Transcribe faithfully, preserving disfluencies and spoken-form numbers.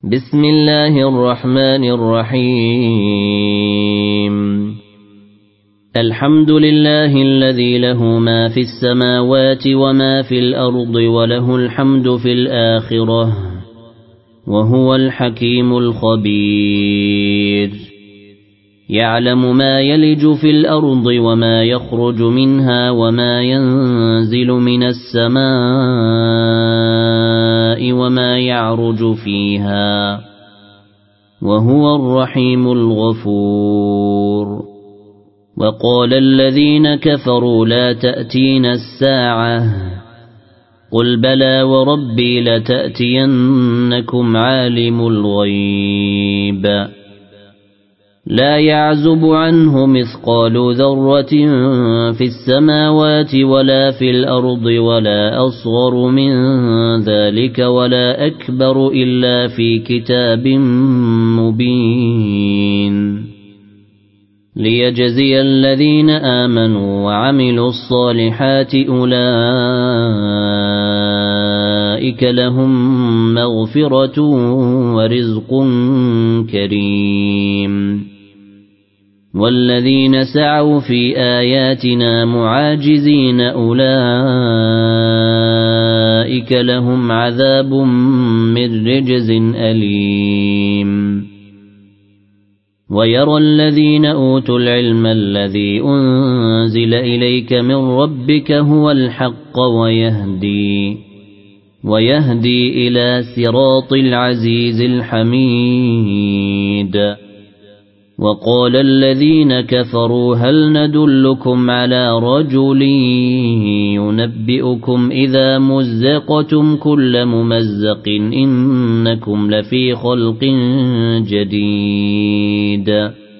بسم الله الرحمن الرحيم الحمد لله الذي له ما في السماوات وما في الأرض وله الحمد في الآخرة وهو الحكيم الخبير يعلم ما يلج في الأرض وما يخرج منها وما ينزل من السماء وما يعرج فيها وهو الرحيم الغفور وقال الذين كفروا لا تأتينا الساعة قل بلى وربي لتأتينكم عالم الغيب لا يعزب عنه مثقال ذرة في السماوات ولا في الأرض ولا أصغر من ذلك ولا أكبر إلا في كتاب مبين ليجزي الذين آمنوا وعملوا الصالحات أولئك لهم مغفرة ورزق كريم والذين سعوا في آياتنا معاجزين أولئك لهم عذاب من رجز أليم ويرى الذين أوتوا العلم الذي أنزل إليك من ربك هو الحق ويهدي ويهدي إلى صراط العزيز الحميد وقال الذين كفروا هل ندلكم على رجل ينبئكم إذا مزقتم كل ممزق إنكم لفي خلق جديد